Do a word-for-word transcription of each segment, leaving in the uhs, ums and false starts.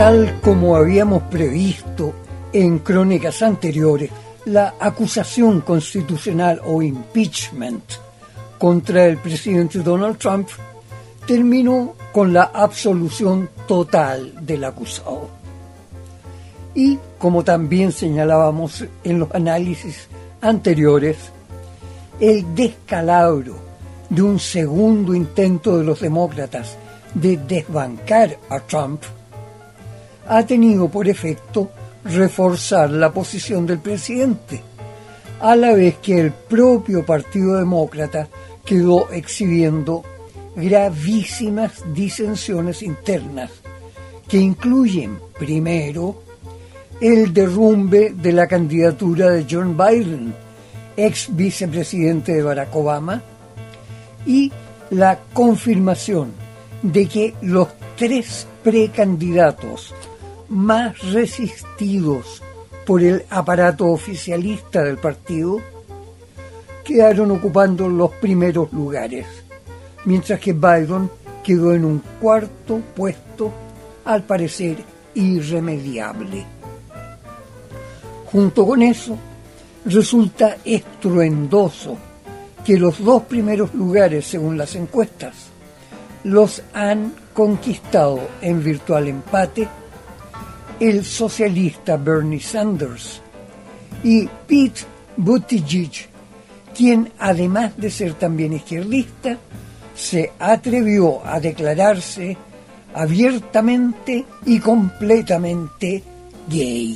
Tal como habíamos previsto en crónicas anteriores, la acusación constitucional o impeachment contra el presidente Donald Trump terminó con la absolución total del acusado. Y, como también señalábamos en los análisis anteriores, el descalabro de un segundo intento de los demócratas de desbancar a Trump ha tenido por efecto reforzar la posición del presidente, a la vez que el propio Partido Demócrata quedó exhibiendo gravísimas disensiones internas que incluyen, primero, el derrumbe de la candidatura de John Biden, ex vicepresidente de Barack Obama, y la confirmación de que los tres precandidatos más resistidos por el aparato oficialista del partido quedaron ocupando los primeros lugares, mientras que Biden quedó en un cuarto puesto, al parecer irremediable. Junto con eso, resulta estruendoso que los dos primeros lugares, según las encuestas, los han conquistado en virtual empate el socialista Bernie Sanders y Pete Buttigieg, quien, además de ser también izquierdista, se atrevió a declararse abiertamente y completamente gay.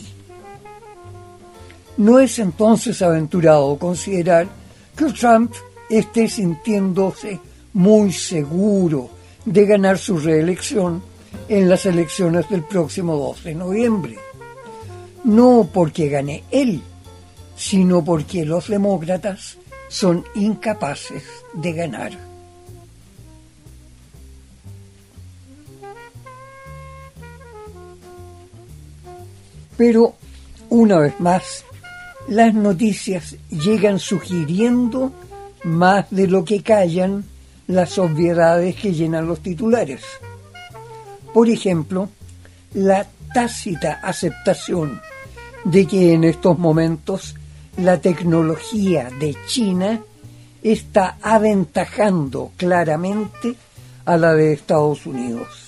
No es entonces aventurado considerar que Trump esté sintiéndose muy seguro de ganar su reelección en las elecciones del próximo dos de noviembre. No porque gane él, sino porque los demócratas son incapaces de ganar. Pero, una vez más, las noticias llegan sugiriendo más de lo que callan las obviedades que llenan los titulares. Por ejemplo, la tácita aceptación de que en estos momentos la tecnología de China está aventajando claramente a la de Estados Unidos.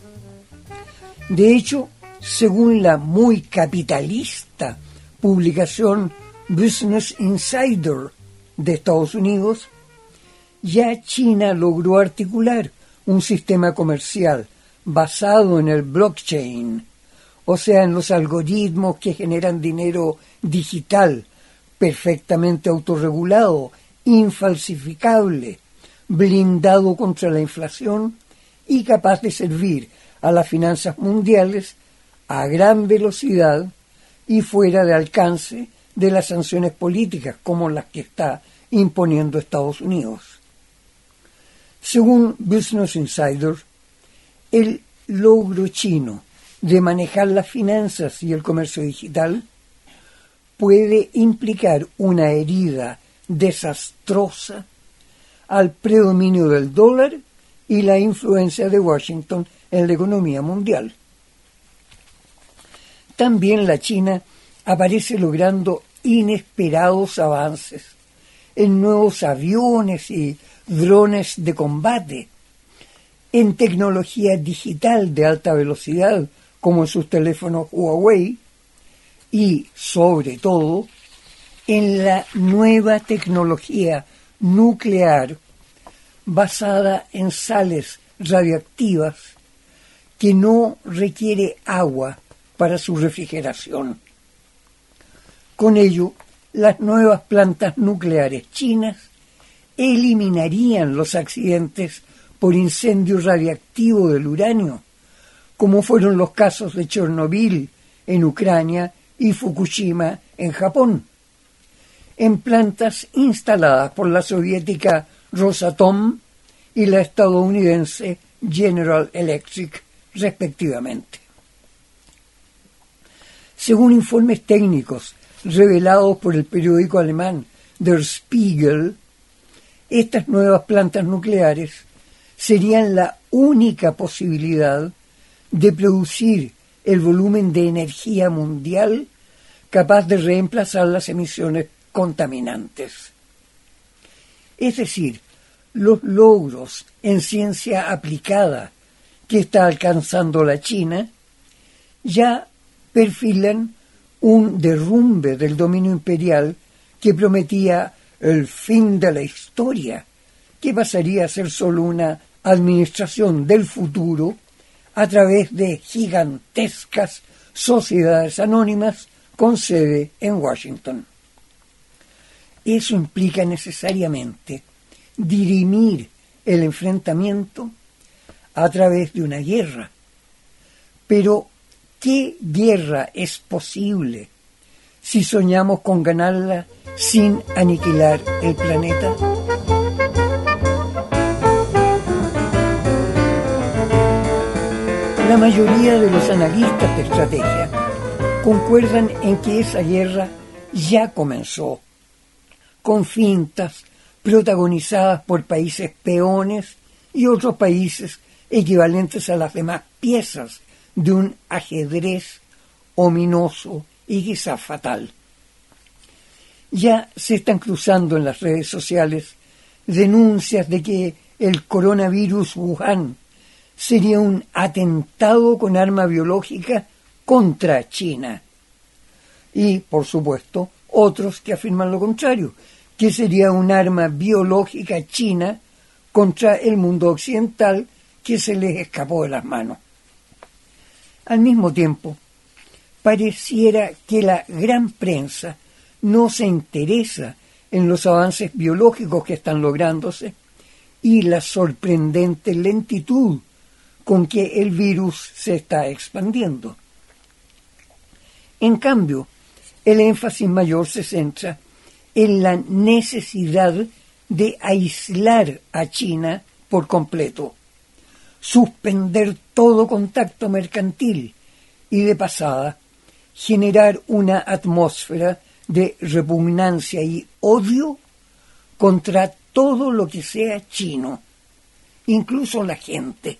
De hecho, según la muy capitalista publicación Business Insider de Estados Unidos, ya China logró articular un sistema comercial basado en el blockchain, o sea, en los algoritmos que generan dinero digital, perfectamente autorregulado, infalsificable, blindado contra la inflación y capaz de servir a las finanzas mundiales a gran velocidad y fuera de alcance de las sanciones políticas como las que está imponiendo Estados Unidos. Según Business Insider, el logro chino de manejar las finanzas y el comercio digital puede implicar una herida desastrosa al predominio del dólar y la influencia de Washington en la economía mundial. También la China aparece logrando inesperados avances en nuevos aviones y drones de combate, en tecnología digital de alta velocidad, como en sus teléfonos Huawei, y, sobre todo, en la nueva tecnología nuclear basada en sales radioactivas que no requiere agua para su refrigeración. Con ello, las nuevas plantas nucleares chinas eliminarían los accidentes por incendio radiactivo del uranio, como fueron los casos de Chernobyl en Ucrania y Fukushima en Japón, en plantas instaladas por la soviética Rosatom y la estadounidense General Electric, respectivamente. Según informes técnicos revelados por el periódico alemán Der Spiegel, estas nuevas plantas nucleares serían la única posibilidad de producir el volumen de energía mundial capaz de reemplazar las emisiones contaminantes. Es decir, los logros en ciencia aplicada que está alcanzando la China ya perfilan un derrumbe del dominio imperial que prometía el fin de la historia, que pasaría a ser solo una administración del futuro a través de gigantescas sociedades anónimas con sede en Washington. Eso implica necesariamente dirimir el enfrentamiento a través de una guerra. Pero, ¿qué guerra es posible si soñamos con ganarla sin aniquilar el planeta? La mayoría de los analistas de estrategia concuerdan en que esa guerra ya comenzó, con fintas protagonizadas por países peones y otros países equivalentes a las demás piezas de un ajedrez ominoso y quizás fatal. Ya se están cruzando en las redes sociales denuncias de que el coronavirus Wuhan sería un atentado con arma biológica contra China. Y, por supuesto, otros que afirman lo contrario, que sería un arma biológica china contra el mundo occidental que se les escapó de las manos. Al mismo tiempo, pareciera que la gran prensa no se interesa en los avances biológicos que están lográndose y la sorprendente lentitud con que el virus se está expandiendo. En cambio, el énfasis mayor se centra en la necesidad de aislar a China por completo, suspender todo contacto mercantil y, de pasada, generar una atmósfera de repugnancia y odio contra todo lo que sea chino, incluso la gente.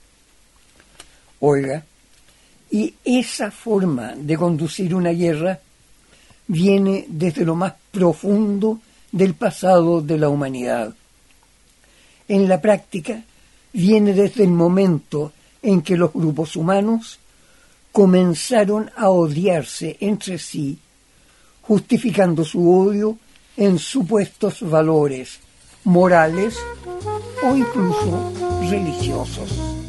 Oiga, y esa forma de conducir una guerra viene desde lo más profundo del pasado de la humanidad. En la práctica, viene desde el momento en que los grupos humanos comenzaron a odiarse entre sí, justificando su odio en supuestos valores morales o incluso religiosos.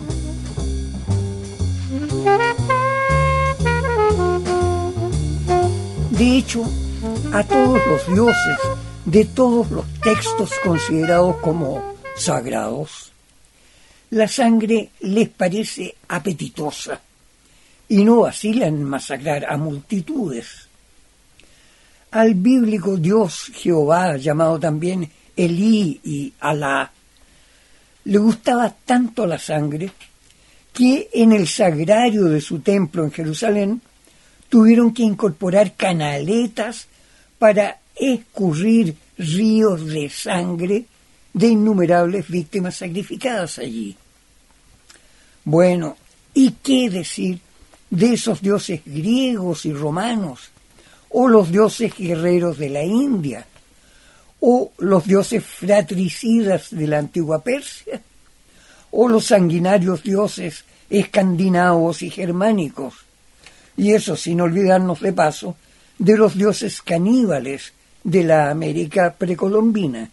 De hecho, a todos los dioses de todos los textos considerados como sagrados, la sangre les parece apetitosa y no vacilan en masacrar a multitudes. Al bíblico dios Jehová, llamado también Elí y Alá, le gustaba tanto la sangre que en el sagrario de su templo en Jerusalén tuvieron que incorporar canaletas para escurrir ríos de sangre de innumerables víctimas sacrificadas allí. Bueno, ¿y qué decir de esos dioses griegos y romanos, o los dioses guerreros de la India, o los dioses fratricidas de la antigua Persia, o los sanguinarios dioses escandinavos y germánicos? Y eso sin olvidarnos de paso de los dioses caníbales de la América precolombina.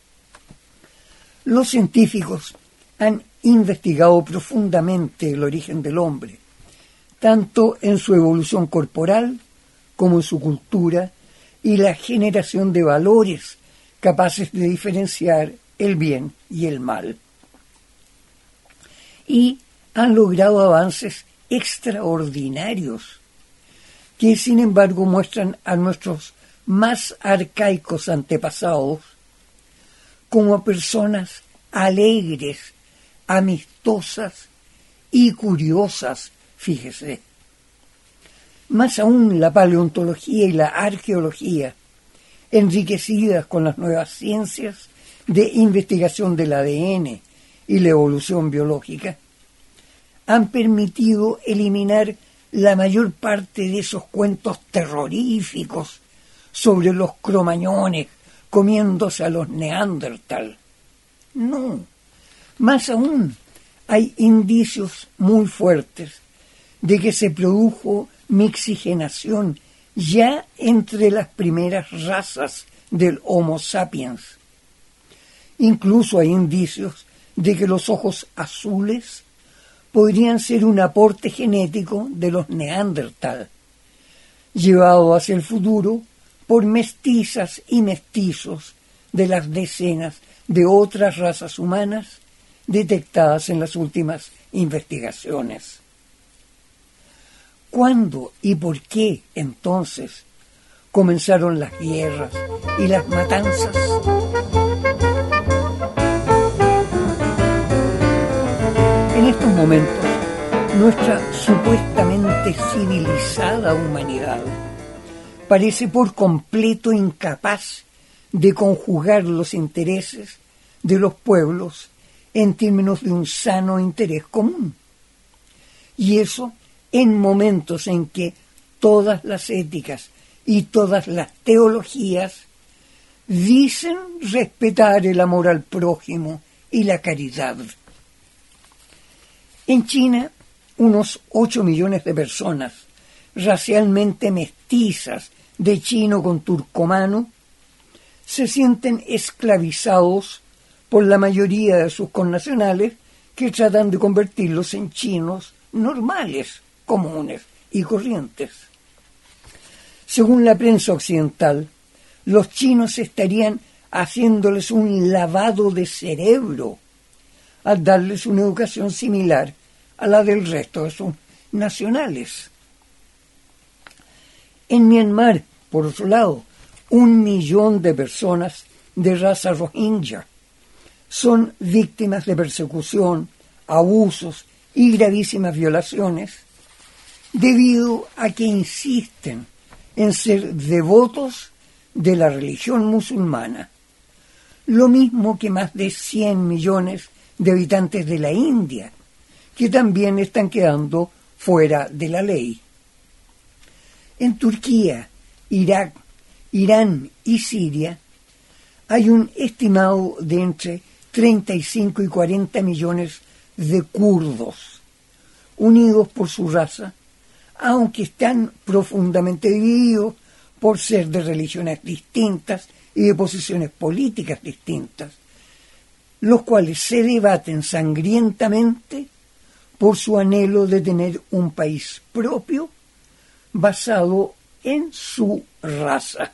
Los científicos han investigado profundamente el origen del hombre, tanto en su evolución corporal como en su cultura y la generación de valores capaces de diferenciar el bien y el mal. Y han logrado avances extraordinarios que, sin embargo, muestran a nuestros más arcaicos antepasados como personas alegres, amistosas y curiosas, fíjese. Más aún, la paleontología y la arqueología, enriquecidas con las nuevas ciencias de investigación del A D N y la evolución biológica, han permitido eliminar la mayor parte de esos cuentos terroríficos sobre los cromañones comiéndose a los neandertal. No, más aún, hay indicios muy fuertes de que se produjo mixigenación ya entre las primeras razas del Homo sapiens. Incluso hay indicios de que los ojos azules podrían ser un aporte genético de los neandertal, llevado hacia el futuro por mestizas y mestizos de las decenas de otras razas humanas detectadas en las últimas investigaciones. ¿Cuándo y por qué, entonces, comenzaron las guerras y las matanzas? En estos momentos, nuestra supuestamente civilizada humanidad parece por completo incapaz de conjugar los intereses de los pueblos en términos de un sano interés común. Y eso en momentos en que todas las éticas y todas las teologías dicen respetar el amor al prójimo y la caridad. En China, unos ocho millones de personas racialmente mestizas de chino con turcomano se sienten esclavizados por la mayoría de sus connacionales que tratan de convertirlos en chinos normales, comunes y corrientes. Según la prensa occidental, los chinos estarían haciéndoles un lavado de cerebro al darles una educación similar a la del resto de sus nacionales. En Myanmar, por otro lado, un millón de personas de raza rohingya son víctimas de persecución, abusos y gravísimas violaciones debido a que insisten en ser devotos de la religión musulmana, lo mismo que más de cien millones de habitantes de la India, que también están quedando fuera de la ley. En Turquía, Irak, Irán y Siria hay un estimado de entre treinta y cinco y cuarenta millones de kurdos, unidos por su raza, aunque están profundamente divididos por ser de religiones distintas y de posiciones políticas distintas, los cuales se debaten sangrientamente por su anhelo de tener un país propio basado en su raza.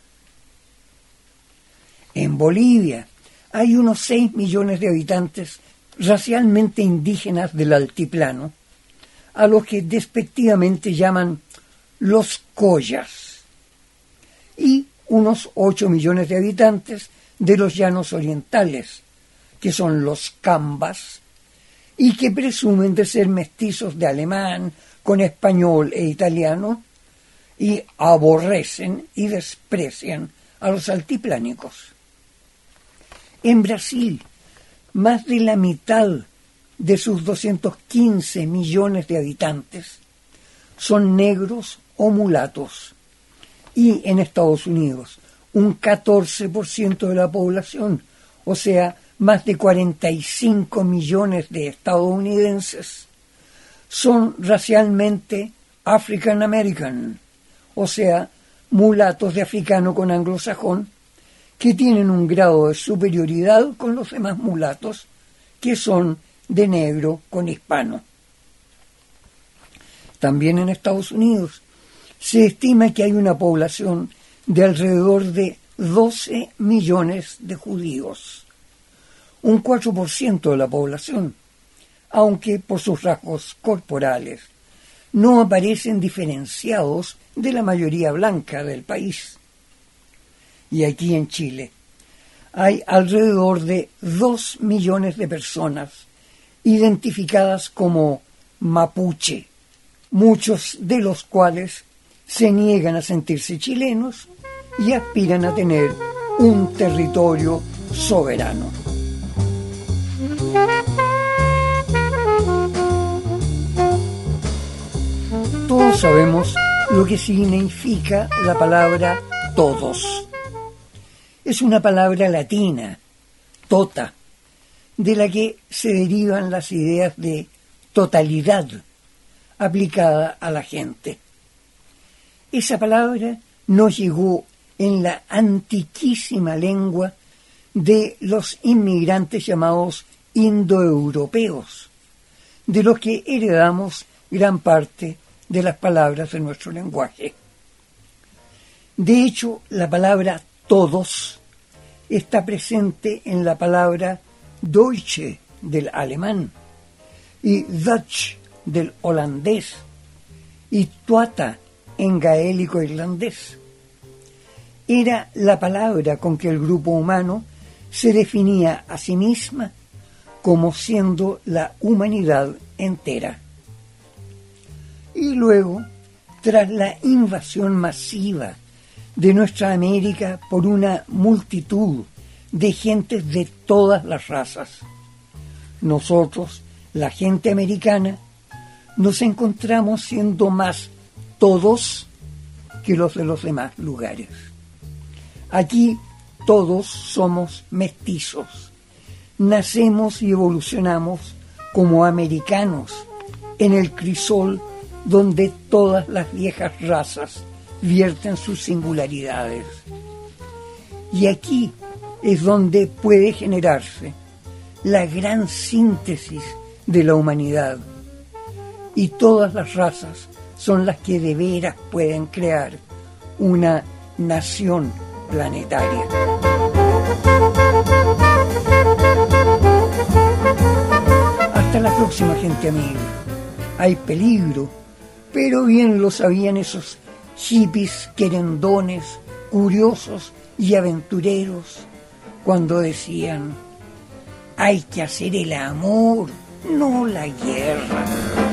En Bolivia hay unos seis millones de habitantes racialmente indígenas del altiplano, a los que despectivamente llaman los collas, y unos ocho millones de habitantes de los llanos orientales, que son los cambas, y que presumen de ser mestizos de alemán con español e italiano, y aborrecen y desprecian a los altiplánicos. En Brasil, más de la mitad de sus doscientos quince millones de habitantes son negros o mulatos, y en Estados Unidos un catorce por ciento de la población, o sea, más de cuarenta y cinco millones de estadounidenses, son racialmente African American, o sea, mulatos de africano con anglosajón, que tienen un grado de superioridad con los demás mulatos, que son de negro con hispano. También en Estados Unidos se estima que hay una población de alrededor de doce millones de judíos, un cuatro por ciento de la población, aunque por sus rasgos corporales no aparecen diferenciados de la mayoría blanca del país. Y aquí en Chile hay alrededor de dos millones de personas identificadas como mapuche, muchos de los cuales se niegan a sentirse chilenos y aspiran a tener un territorio soberano. Todos Todos sabemos lo que significa la palabra todos. Es una palabra latina, tota, de la que se derivan las ideas de totalidad aplicada a la gente. Esa palabra nos llegó en la antiquísima lengua de los inmigrantes llamados indoeuropeos, de los que heredamos gran parte de las palabras de nuestro lenguaje. De hecho, la palabra todos está presente en la palabra Deutsche del alemán y Dutch del holandés y Tuata en gaélico irlandés. Era la palabra con que el grupo humano se definía a sí misma como siendo la humanidad entera. Y luego, tras la invasión masiva de nuestra América por una multitud de gentes de todas las razas, nosotros, la gente americana, nos encontramos siendo más todos que los de los demás lugares. Aquí todos somos mestizos, nacemos y evolucionamos como americanos en el crisol donde todas las viejas razas vierten sus singularidades. Y aquí es donde puede generarse la gran síntesis de la humanidad. Y todas las razas son las que de veras pueden crear una nación planetaria. Hasta la próxima, gente amiga. Hay peligro, pero bien lo sabían esos hippies querendones, curiosos y aventureros cuando decían: hay que hacer el amor, no la guerra.